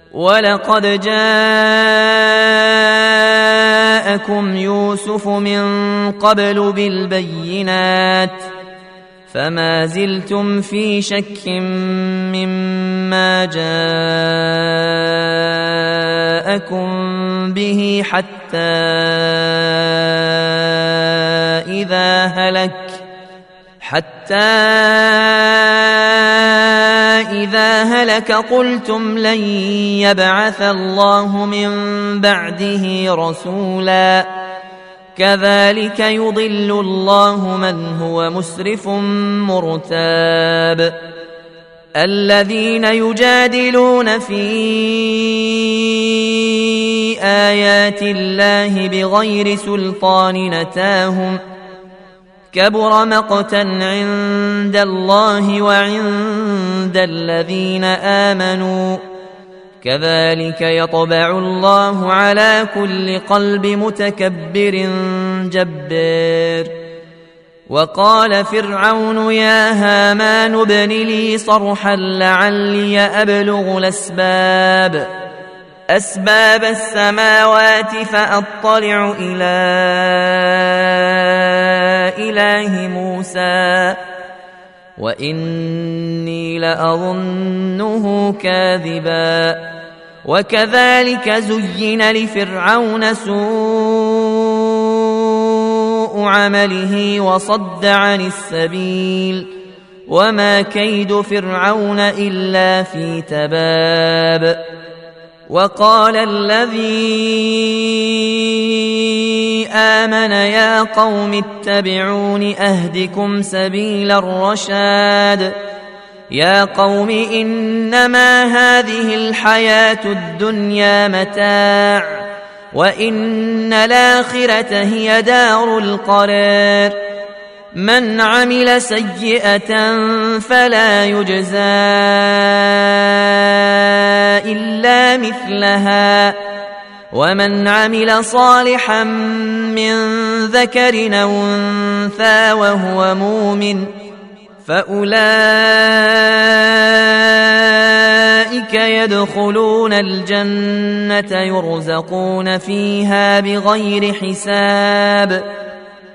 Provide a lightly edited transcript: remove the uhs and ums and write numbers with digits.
ولقد جاءكم يوسف من قبل بالبينات فما زلتم في شك مما جاءكم به حتى إذا هلك قلتم لن يبعث الله من بعده رسولا كذلك يضل الله من هو مسرف مرتاب الذين يجادلون في آيات الله بغير سلطان أتاهم كبر مقتا عند الله وعند الذين آمنوا كذلك يطبع الله على كل قلب متكبر جبار وقال فرعون يا هامان ابن لي صرحا لعلي أبلغ أسباب السماوات فأطلع إلى إله موسى وإني لأظنه كاذبا وكذلك زين لفرعون سوء عمله وصد عن السبيل وما كيد فرعون إلا في تباب وقال الذي آمن يا قوم اتبعون أهدكم سبيل الرشاد يا قوم إنما هذه الحياة الدنيا متاع وإن الآخرة هي دار القرار من عمل سيئة فلا يجزى إلا مثلها ومن عمل صالحا من ذكر أو أنثى وهو مؤمن فأولئك يدخلون الجنة يرزقون فيها بغير حساب